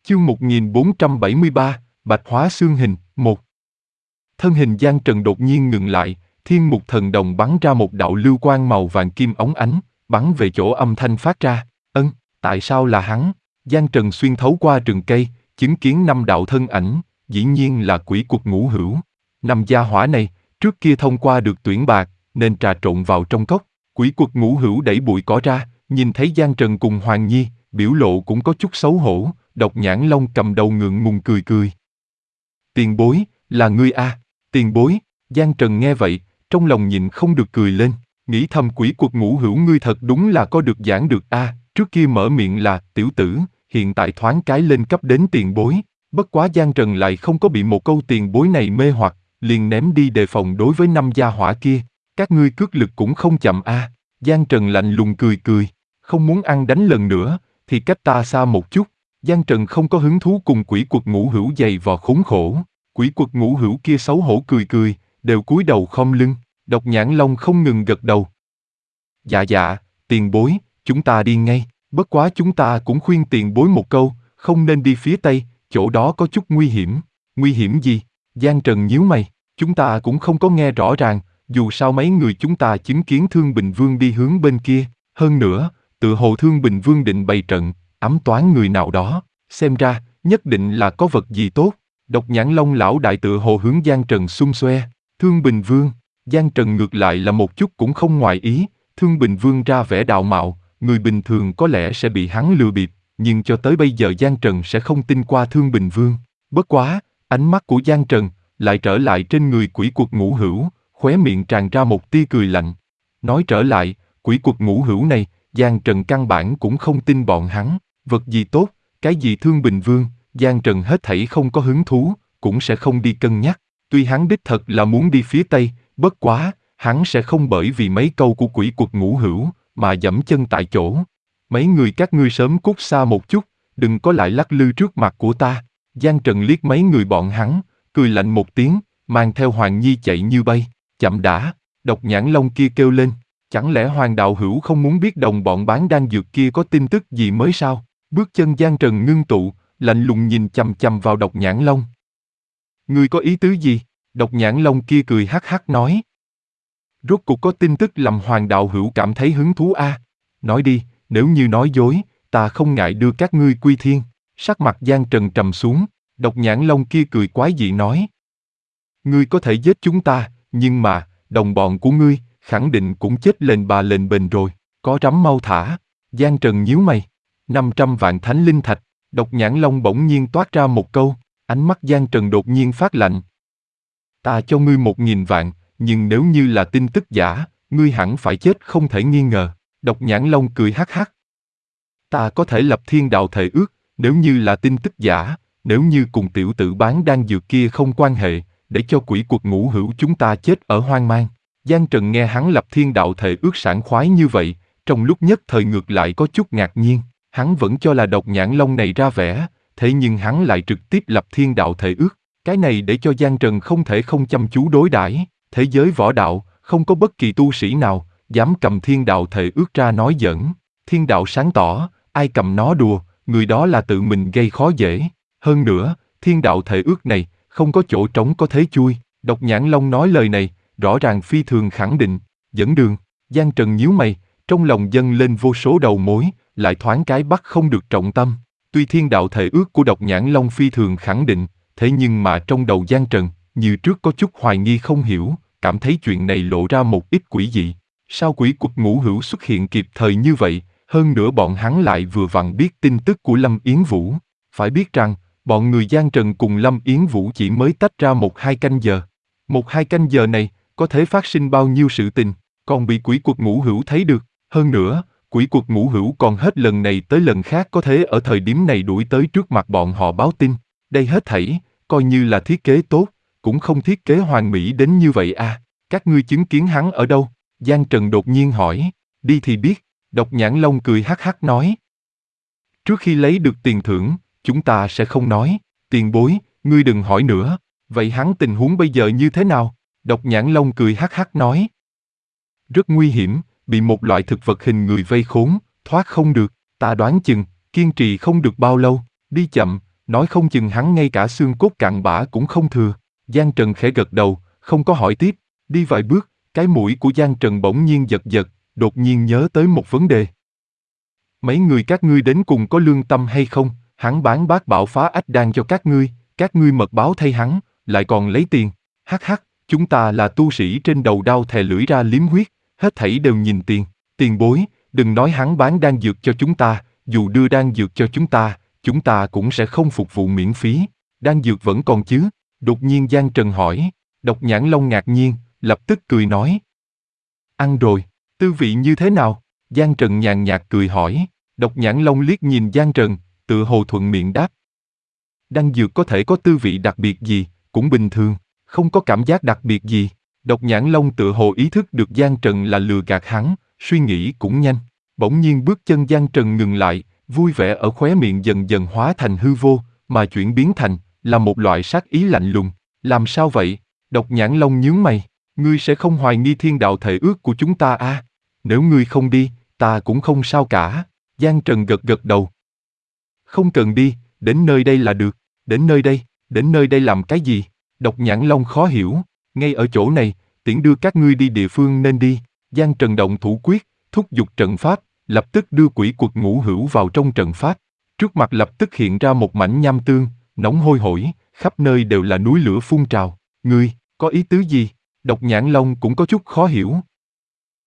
Chương 1473, Bạch Hóa Xương Hình, 1. Thân hình Giang Trần đột nhiên ngừng lại, Thiên Mục Thần Đồng bắn ra một đạo lưu quang màu vàng kim óng ánh, bắn về chỗ âm thanh phát ra. Tại sao là hắn? Giang Trần xuyên thấu qua rừng cây, chứng kiến 5 đạo thân ảnh, dĩ nhiên là quỷ quật Ngũ Hữu. 5 gia hỏa này, trước kia thông qua được tuyển bạc, nên trà trộn vào trong cốc. Quỷ quật Ngũ Hữu đẩy bụi cỏ ra, nhìn thấy Giang Trần cùng Hoàng Nhi, biểu lộ cũng có chút xấu hổ. Độc Nhãn Long cầm đầu ngượng ngùng cười cười. Tiền bối, là ngươi a? Tiền bối. Giang Trần nghe vậy, trong lòng nhịn không được cười lên, nghĩ thầm quỷ quật Ngũ Hữu ngươi thật đúng là có được giảng được a. Trước kia mở miệng là tiểu tử, hiện tại thoáng cái lên cấp đến tiền bối. Bất quá Giang Trần lại không có bị một câu tiền bối này mê hoặc, liền ném đi đề phòng đối với 5 gia hỏa kia. Các ngươi cước lực cũng không chậm a. Giang Trần lạnh lùng cười cười, không muốn ăn đánh lần nữa, thì cách ta xa một chút. Giang Trần không có hứng thú cùng quỷ quật Ngũ Hữu giày vò khốn khổ. Quỷ quật Ngũ Hữu kia xấu hổ cười cười, đều cúi đầu khom lưng. Độc Nhãn Long không ngừng gật đầu. Dạ dạ, tiền bối, chúng ta đi ngay. Bất quá chúng ta cũng khuyên tiền bối một câu, không nên đi phía Tây, chỗ đó có chút nguy hiểm. Nguy hiểm gì? Giang Trần nhíu mày. Chúng ta cũng không có nghe rõ ràng, dù sao mấy người chúng ta chứng kiến Thương Bình Vương đi hướng bên kia. Hơn nữa, tự hồ Thương Bình Vương định bày trận, ám toán người nào đó. Xem ra, nhất định là có vật gì tốt. Độc Nhãn Long lão đại tự hồ hướng Giang Trần xung xoe. Thương Bình Vương. Giang Trần ngược lại là một chút cũng không ngoài ý. Thương Bình Vương ra vẻ đạo mạo, người bình thường có lẽ sẽ bị hắn lừa bịp, nhưng cho tới bây giờ Giang Trần sẽ không tin qua Thương Bình Vương. Bất quá, ánh mắt của Giang Trần lại trở lại trên người quỷ quật Ngũ Hữu, khóe miệng tràn ra một tia cười lạnh. Nói trở lại, quỷ quật Ngũ Hữu này, Giang Trần căn bản cũng không tin bọn hắn. Vật gì tốt, cái gì Thương Bình Vương, Giang Trần hết thảy không có hứng thú, cũng sẽ không đi cân nhắc. Tuy hắn đích thật là muốn đi phía Tây, bất quá, hắn sẽ không bởi vì mấy câu của quỷ quật Ngũ Hữu mà dẫm chân tại chỗ. Mấy người các ngươi sớm cút xa một chút, đừng có lại lắc lư trước mặt của ta. Giang Trần liếc mấy người bọn hắn, cười lạnh một tiếng, mang theo Hoàng Nhi chạy như bay. Chậm đã. Độc Nhãn Long kia kêu lên, chẳng lẽ Hoàng đạo hữu không muốn biết đồng bọn bán đan dược kia có tin tức gì mới sao? Bước chân Giang Trần ngưng tụ, lạnh lùng nhìn chằm chằm vào Độc Nhãn Long. Ngươi có ý tứ gì? Độc Nhãn Long kia cười hắc hắc nói. Rốt cuộc có tin tức làm Hoàng đạo hữu cảm thấy hứng thú a? Nói đi, nếu như nói dối, ta không ngại đưa các ngươi quy thiên. Sắc mặt Giang Trần trầm xuống, Độc Nhãn Long kia cười quái dị nói. Ngươi có thể giết chúng ta, nhưng mà, đồng bọn của ngươi, khẳng định cũng chết lên bà lên bền rồi, có rắm mau thả. Giang Trần nhíu mày. 500 vạn thánh linh thạch. Độc Nhãn Long bỗng nhiên toát ra một câu, ánh mắt Giang Trần đột nhiên phát lạnh. Ta cho ngươi 1000 vạn, nhưng nếu như là tin tức giả, ngươi hẳn phải chết không thể nghi ngờ. Độc Nhãn Long cười hắc hắc. Ta có thể lập thiên đạo thệ ước, nếu như là tin tức giả, nếu như cùng tiểu tử bán đan dược kia không quan hệ, để cho quỷ quật Ngũ Hữu chúng ta chết ở hoang mang. Giang Trần nghe hắn lập thiên đạo thệ ước sảng khoái như vậy, trong lúc nhất thời ngược lại có chút ngạc nhiên. Hắn vẫn cho là Độc Nhãn Long này ra vẻ, thế nhưng hắn lại trực tiếp lập thiên đạo thệ ước. Cái này để cho Giang Trần không thể không chăm chú đối đãi. Thế giới võ đạo, không có bất kỳ tu sĩ nào dám cầm thiên đạo thệ ước ra nói giỡn. Thiên đạo sáng tỏ, ai cầm nó đùa, người đó là tự mình gây khó dễ. Hơn nữa, thiên đạo thệ ước này, không có chỗ trống có thế chui. Độc Nhãn Long nói lời này, rõ ràng phi thường khẳng định. Dẫn đường. Giang Trần nhíu mày, trong lòng dâng lên vô số đầu mối, lại thoáng cái bắt không được trọng tâm. Tuy thiên đạo thệ ước của Độc Nhãn Long phi thường khẳng định, thế nhưng mà trong đầu Giang Trần, như trước có chút hoài nghi không hiểu, cảm thấy chuyện này lộ ra một ít quỷ dị. Sao quỷ quật Ngũ Hữu xuất hiện kịp thời như vậy, hơn nữa bọn hắn lại vừa vặn biết tin tức của Lâm Yến Vũ. Phải biết rằng, bọn người Giang Trần cùng Lâm Yến Vũ chỉ mới tách ra 1-2 canh giờ. 1-2 canh giờ này, có thể phát sinh bao nhiêu sự tình, còn bị quỷ quật Ngũ Hữu thấy được. Hơn nữa, quỷ quật Ngũ Hữu còn hết lần này tới lần khác có thể ở thời điểm này đuổi tới trước mặt bọn họ báo tin. Đây hết thảy, coi như là thiết kế tốt, cũng không thiết kế hoàn mỹ đến như vậy à. Các ngươi chứng kiến hắn ở đâu? Giang Trần đột nhiên hỏi. Đi thì biết. Độc Nhãn Long cười hắc hắc nói. Trước khi lấy được tiền thưởng, chúng ta sẽ không nói. Tiền bối, ngươi đừng hỏi nữa. Vậy hắn tình huống bây giờ như thế nào? Độc Nhãn Long cười hắc hắc nói. Rất nguy hiểm, bị một loại thực vật hình người vây khốn, thoát không được. Ta đoán chừng, kiên trì không được bao lâu. Đi chậm, nói không chừng hắn ngay cả xương cốt cặn bã cũng không thừa. Giang Trần khẽ gật đầu, không có hỏi tiếp, đi vài bước, cái mũi của Giang Trần bỗng nhiên giật giật, đột nhiên nhớ tới một vấn đề. Mấy người các ngươi đến cùng có lương tâm hay không? Hắn bán bát bảo phá ách đan cho các ngươi mật báo thay hắn, lại còn lấy tiền. Hắc hắc, chúng ta là tu sĩ trên đầu đao thè lưỡi ra liếm huyết, hết thảy đều nhìn tiền. Tiền bối, đừng nói hắn bán đan dược cho chúng ta, dù đưa đan dược cho chúng ta cũng sẽ không phục vụ miễn phí. Đan dược vẫn còn chứ? Đột nhiên Giang Trần hỏi. Độc Nhãn Long ngạc nhiên, lập tức cười nói. Ăn rồi, tư vị như thế nào? Giang Trần nhàn nhạt cười hỏi. Độc Nhãn Long liếc nhìn Giang Trần, tự hồ thuận miệng đáp. Đan dược có thể có tư vị đặc biệt gì, cũng bình thường, không có cảm giác đặc biệt gì. Độc Nhãn Long tự hồ ý thức được Giang Trần là lừa gạt hắn, suy nghĩ cũng nhanh. Bỗng nhiên bước chân Giang Trần ngừng lại, vui vẻ ở khóe miệng dần dần hóa thành hư vô, mà chuyển biến thành là một loại sát ý lạnh lùng. Làm sao vậy? Độc Nhãn Long nhướng mày, ngươi sẽ không hoài nghi thiên đạo thể ước của chúng ta à? Nếu ngươi không đi, ta cũng không sao cả. Giang Trần gật gật đầu. Không cần đi, đến nơi đây là được. Đến nơi đây làm cái gì? Độc Nhãn Long khó hiểu, ngay ở chỗ này, tiễn đưa các ngươi đi địa phương nên đi. Giang Trần động thủ quyết, thúc giục trận pháp, lập tức đưa quỷ quật Ngũ Hữu vào trong trận pháp. Trước mặt lập tức hiện ra một mảnh nham tương, nóng hôi hổi, khắp nơi đều là núi lửa phun trào. Ngươi, có ý tứ gì? Độc Nhãn Long cũng có chút khó hiểu.